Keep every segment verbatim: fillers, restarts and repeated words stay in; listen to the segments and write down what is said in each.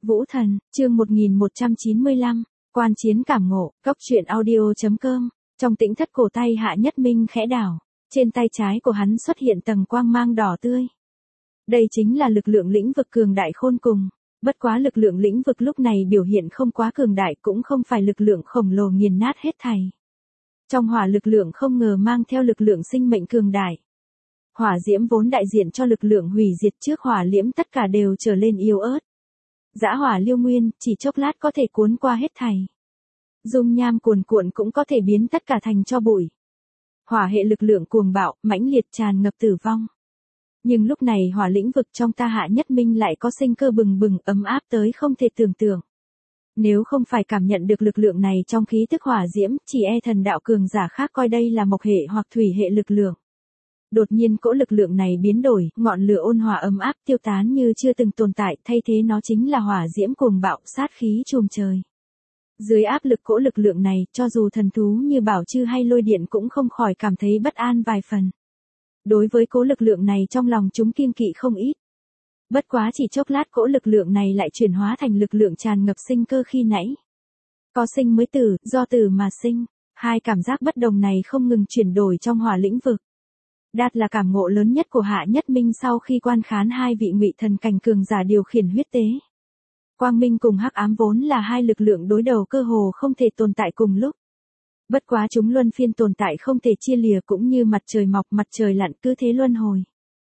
Vũ Thần, chương một nghìn một trăm chín mươi lăm, quan chiến cảm ngộ, cốc truyện audio.com, trong tĩnh thất cổ tay Hạ Nhất Minh khẽ đảo, trên tay trái của hắn xuất hiện tầng quang mang đỏ tươi. Đây chính là lực lượng lĩnh vực cường đại khôn cùng, bất quá lực lượng lĩnh vực lúc này biểu hiện không quá cường đại cũng không phải lực lượng khổng lồ nghiền nát hết thảy. Trong hỏa lực lượng không ngờ mang theo lực lượng sinh mệnh cường đại. Hỏa diễm vốn đại diện cho lực lượng hủy diệt trước hỏa liễm tất cả đều trở lên yếu ớt. Dã hỏa liêu nguyên, chỉ chốc lát có thể cuốn qua hết thảy. Dung nham cuồn cuộn cũng có thể biến tất cả thành tro bụi. Hỏa hệ lực lượng cuồng bạo, mãnh liệt tràn ngập tử vong. Nhưng lúc này hỏa lĩnh vực trong ta Hạ Nhất Minh lại có sinh cơ bừng bừng ấm áp tới không thể tưởng tượng. Nếu không phải cảm nhận được lực lượng này trong khí tức hỏa diễm, chỉ e thần đạo cường giả khác coi đây là mộc hệ hoặc thủy hệ lực lượng. Đột nhiên cỗ lực lượng này biến đổi, ngọn lửa ôn hòa ấm áp tiêu tán như chưa từng tồn tại, thay thế nó chính là hỏa diễm cuồng bạo, sát khí trùm trời. Dưới áp lực cỗ lực lượng này, cho dù thần thú như bảo chư hay lôi điện cũng không khỏi cảm thấy bất an vài phần. Đối với cỗ lực lượng này trong lòng chúng kiêng kỵ không ít. Bất quá chỉ chốc lát cỗ lực lượng này lại chuyển hóa thành lực lượng tràn ngập sinh cơ khi nãy. Có sinh mới tử, do tử mà sinh. Hai cảm giác bất đồng này không ngừng chuyển đổi trong hỏa lĩnh vực. Đạt là cảm ngộ lớn nhất của Hạ Nhất Minh sau khi quan khán hai vị ngụy thần cảnh cường giả điều khiển huyết tế. Quang minh cùng hắc ám vốn là hai lực lượng đối đầu cơ hồ không thể tồn tại cùng lúc. Bất quá chúng luân phiên tồn tại không thể chia lìa cũng như mặt trời mọc mặt trời lặn cứ thế luân hồi.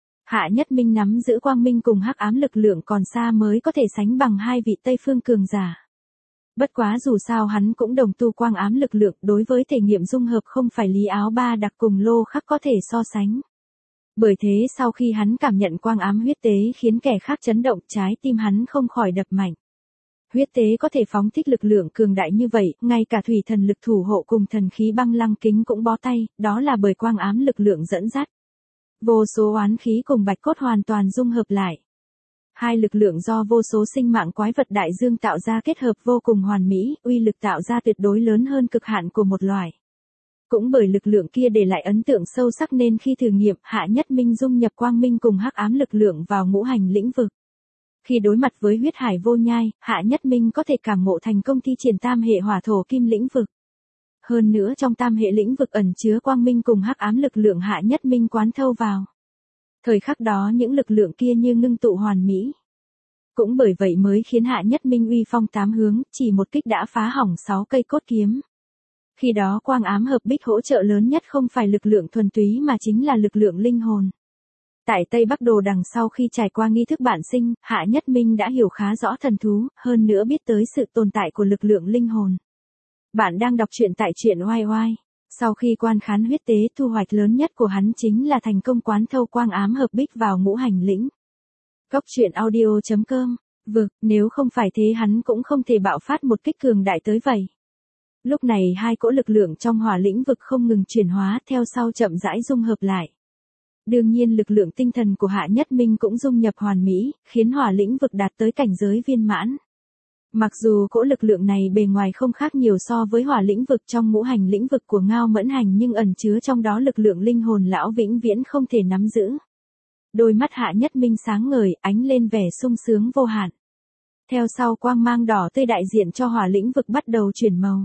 Hạ Nhất Minh nắm giữ quang minh cùng hắc ám lực lượng còn xa mới có thể sánh bằng hai vị Tây Phương cường giả. Bất quá dù sao hắn cũng đồng tu quang ám lực lượng đối với thể nghiệm dung hợp không phải lý áo ba đặc cùng lô khắc có thể so sánh. Bởi thế sau khi hắn cảm nhận quang ám huyết tế khiến kẻ khác chấn động trái tim hắn không khỏi đập mạnh. Huyết tế có thể phóng thích lực lượng cường đại như vậy, ngay cả thủy thần lực thủ hộ cùng thần khí băng lăng kính cũng bó tay, đó là bởi quang ám lực lượng dẫn dắt. Vô số oán khí cùng bạch cốt hoàn toàn dung hợp lại. Hai lực lượng do vô số sinh mạng quái vật đại dương tạo ra kết hợp vô cùng hoàn mỹ, uy lực tạo ra tuyệt đối lớn hơn cực hạn của một loài. Cũng bởi lực lượng kia để lại ấn tượng sâu sắc nên khi thử nghiệm, Hạ Nhất Minh dung nhập quang minh cùng hắc ám lực lượng vào ngũ hành lĩnh vực. Khi đối mặt với huyết hải vô nhai, Hạ Nhất Minh có thể cảm ngộ thành công thi triển tam hệ hỏa thổ kim lĩnh vực. Hơn nữa trong tam hệ lĩnh vực ẩn chứa quang minh cùng hắc ám lực lượng Hạ Nhất Minh quán thâu vào. Thời khắc đó những lực lượng kia như ngưng tụ hoàn mỹ. Cũng bởi vậy mới khiến Hạ Nhất Minh uy phong tám hướng, chỉ một kích đã phá hỏng sáu cây cốt kiếm. Khi đó quang ám hợp bích hỗ trợ lớn nhất không phải lực lượng thuần túy mà chính là lực lượng linh hồn. Tại Tây Bắc Đồ đằng sau khi trải qua nghi thức bản sinh, Hạ Nhất Minh đã hiểu khá rõ thần thú, hơn nữa biết tới sự tồn tại của lực lượng linh hồn. Bạn đang đọc truyện tại truyện oai oai. Sau khi quan khán huyết tế, thu hoạch lớn nhất của hắn chính là thành công quán thâu quang ám hợp bích vào ngũ hành lĩnh. Cốc truyện audio.com, vực, nếu không phải thế hắn cũng không thể bạo phát một kích cường đại tới vậy. Lúc này hai cỗ lực lượng trong hỏa lĩnh vực không ngừng chuyển hóa theo sau chậm rãi dung hợp lại. Đương nhiên lực lượng tinh thần của Hạ Nhất Minh cũng dung nhập hoàn mỹ, khiến hỏa lĩnh vực đạt tới cảnh giới viên mãn. Mặc dù cỗ lực lượng này bề ngoài không khác nhiều so với hỏa lĩnh vực trong ngũ hành lĩnh vực của Ngao Mẫn Hành nhưng ẩn chứa trong đó lực lượng linh hồn lão vĩnh viễn không thể nắm giữ. Đôi mắt Hạ Nhất Minh sáng ngời, ánh lên vẻ sung sướng vô hạn. Theo sau quang mang đỏ tươi đại diện cho hỏa lĩnh vực bắt đầu chuyển màu.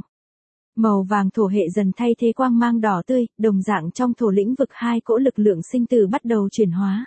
Màu vàng thổ hệ dần thay thế quang mang đỏ tươi, đồng dạng trong thổ lĩnh vực hai cỗ lực lượng sinh tử bắt đầu chuyển hóa.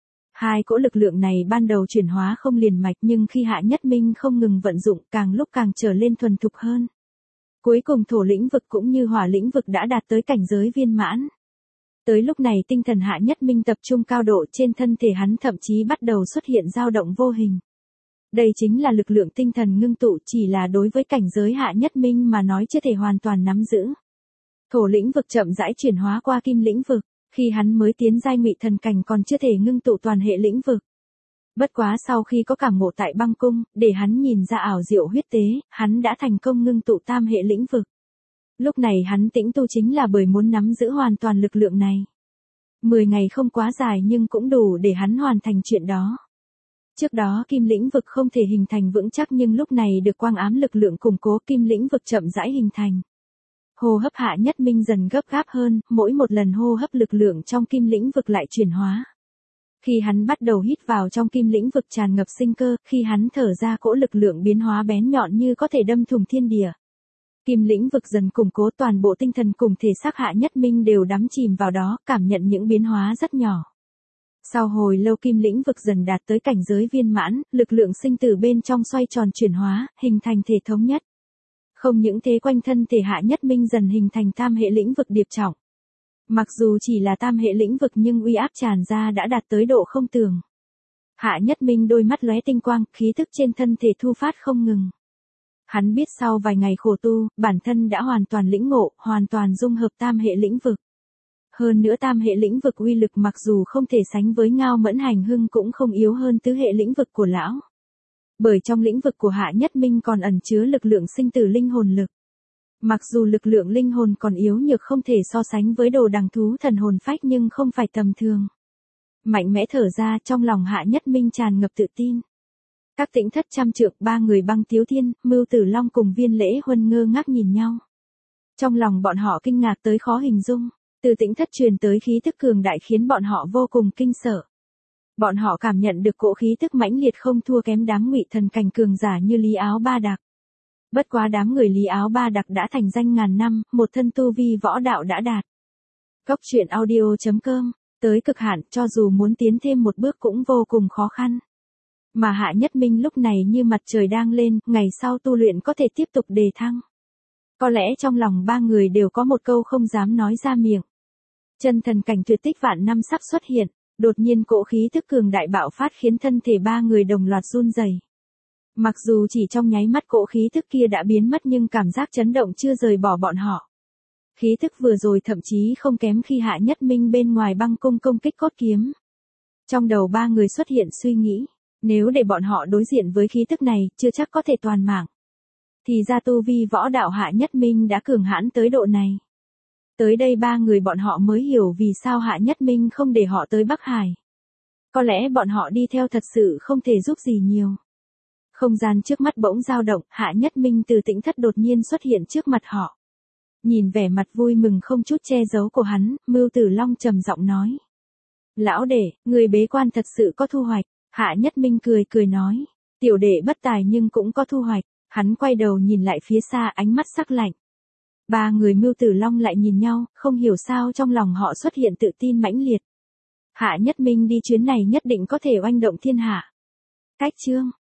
Hai cỗ lực lượng này ban đầu chuyển hóa không liền mạch nhưng khi Hạ Nhất Minh không ngừng vận dụng càng lúc càng trở lên thuần thục hơn. Cuối cùng thổ lĩnh vực cũng như hỏa lĩnh vực đã đạt tới cảnh giới viên mãn. Tới lúc này tinh thần Hạ Nhất Minh tập trung cao độ trên thân thể hắn thậm chí bắt đầu xuất hiện dao động vô hình. Đây chính là lực lượng tinh thần ngưng tụ chỉ là đối với cảnh giới Hạ Nhất Minh mà nói chưa thể hoàn toàn nắm giữ. Thổ lĩnh vực chậm rãi chuyển hóa qua kim lĩnh vực. Khi hắn mới tiến giai ngụy thần cảnh còn chưa thể ngưng tụ toàn hệ lĩnh vực. Bất quá sau khi có cảm ngộ tại băng cung, để hắn nhìn ra ảo diệu huyết tế, hắn đã thành công ngưng tụ tam hệ lĩnh vực. Lúc này hắn tĩnh tu chính là bởi muốn nắm giữ hoàn toàn lực lượng này. Mười ngày không quá dài nhưng cũng đủ để hắn hoàn thành chuyện đó. Trước đó kim lĩnh vực không thể hình thành vững chắc nhưng lúc này được quang ám lực lượng củng cố kim lĩnh vực chậm rãi hình thành. Hô hấp Hạ Nhất Minh dần gấp gáp hơn, mỗi một lần hô hấp lực lượng trong kim lĩnh vực lại chuyển hóa. Khi hắn bắt đầu hít vào trong kim lĩnh vực tràn ngập sinh cơ, khi hắn thở ra cỗ lực lượng biến hóa bén nhọn như có thể đâm thủng thiên địa. Kim lĩnh vực dần củng cố, toàn bộ tinh thần cùng thể xác Hạ Nhất Minh đều đắm chìm vào đó, cảm nhận những biến hóa rất nhỏ. Sau hồi lâu kim lĩnh vực dần đạt tới cảnh giới viên mãn, lực lượng sinh tử bên trong xoay tròn chuyển hóa, hình thành thể thống nhất. Không những thế, quanh thân thể Hạ Nhất Minh dần hình thành tam hệ lĩnh vực điệp trọng. Mặc dù chỉ là tam hệ lĩnh vực nhưng uy áp tràn ra đã đạt tới độ không tưởng. Hạ Nhất Minh đôi mắt lóe tinh quang, khí thức trên thân thể thu phát không ngừng. Hắn biết sau vài ngày khổ tu, bản thân đã hoàn toàn lĩnh ngộ, hoàn toàn dung hợp tam hệ lĩnh vực. Hơn nữa tam hệ lĩnh vực uy lực mặc dù không thể sánh với Ngao Mẫn Hành Hưng cũng không yếu hơn tứ hệ lĩnh vực của lão. Bởi trong lĩnh vực của Hạ Nhất Minh còn ẩn chứa lực lượng sinh tử linh hồn lực. Mặc dù lực lượng linh hồn còn yếu nhược không thể so sánh với đồ đằng thú thần hồn phách nhưng không phải tầm thường. Mạnh mẽ thở ra, trong lòng Hạ Nhất Minh tràn ngập tự tin. Các Tĩnh Thất trăm trượng, ba người Băng Tiếu Thiên, Mưu Tử Long cùng Viên Lễ Huân ngơ ngác nhìn nhau. Trong lòng bọn họ kinh ngạc tới khó hình dung, từ Tĩnh Thất truyền tới khí tức cường đại khiến bọn họ vô cùng kinh sợ. Bọn họ cảm nhận được cỗ khí tức mãnh liệt không thua kém đám Ngụy Thần cảnh cường giả như Lý Áo Ba Đặc. Bất quá đám người Lý Áo Ba Đặc đã thành danh ngàn năm, một thân tu vi võ đạo đã đạt. Góc truyện audio chấm com, tới cực hạn, cho dù muốn tiến thêm một bước cũng vô cùng khó khăn. Mà Hạ Nhất Minh lúc này như mặt trời đang lên, ngày sau tu luyện có thể tiếp tục đề thăng. Có lẽ trong lòng ba người đều có một câu không dám nói ra miệng. Chân thần cảnh tuyệt tích vạn năm sắp xuất hiện, đột nhiên cỗ khí thức cường đại bạo phát khiến thân thể ba người đồng loạt run rẩy. Mặc dù chỉ trong nháy mắt cỗ khí thức kia đã biến mất nhưng cảm giác chấn động chưa rời bỏ bọn họ. Khí thức vừa rồi thậm chí không kém khi Hạ Nhất Minh bên ngoài băng cung công kích cốt kiếm. Trong đầu ba người xuất hiện suy nghĩ, nếu để bọn họ đối diện với khí tức này, chưa chắc có thể toàn mạng. Thì ra tu vi võ đạo Hạ Nhất Minh đã cường hãn tới độ này. Tới đây ba người bọn họ mới hiểu vì sao Hạ Nhất Minh không để họ tới Bắc Hải. Có lẽ bọn họ đi theo thật sự không thể giúp gì nhiều. Không gian trước mắt bỗng dao động, Hạ Nhất Minh từ Tĩnh Thất đột nhiên xuất hiện trước mặt họ. Nhìn vẻ mặt vui mừng không chút che giấu của hắn, Mưu Tử Long trầm giọng nói. Lão đệ, người bế quan thật sự có thu hoạch. Hạ Nhất Minh cười cười nói. Tiểu đệ bất tài nhưng cũng có thu hoạch. Hắn quay đầu nhìn lại phía xa, ánh mắt sắc lạnh. Ba người Mưu Tử Long lại nhìn nhau, không hiểu sao trong lòng họ xuất hiện tự tin mãnh liệt. Hạ Nhất Minh đi chuyến này nhất định có thể oanh động thiên hạ. Cách chương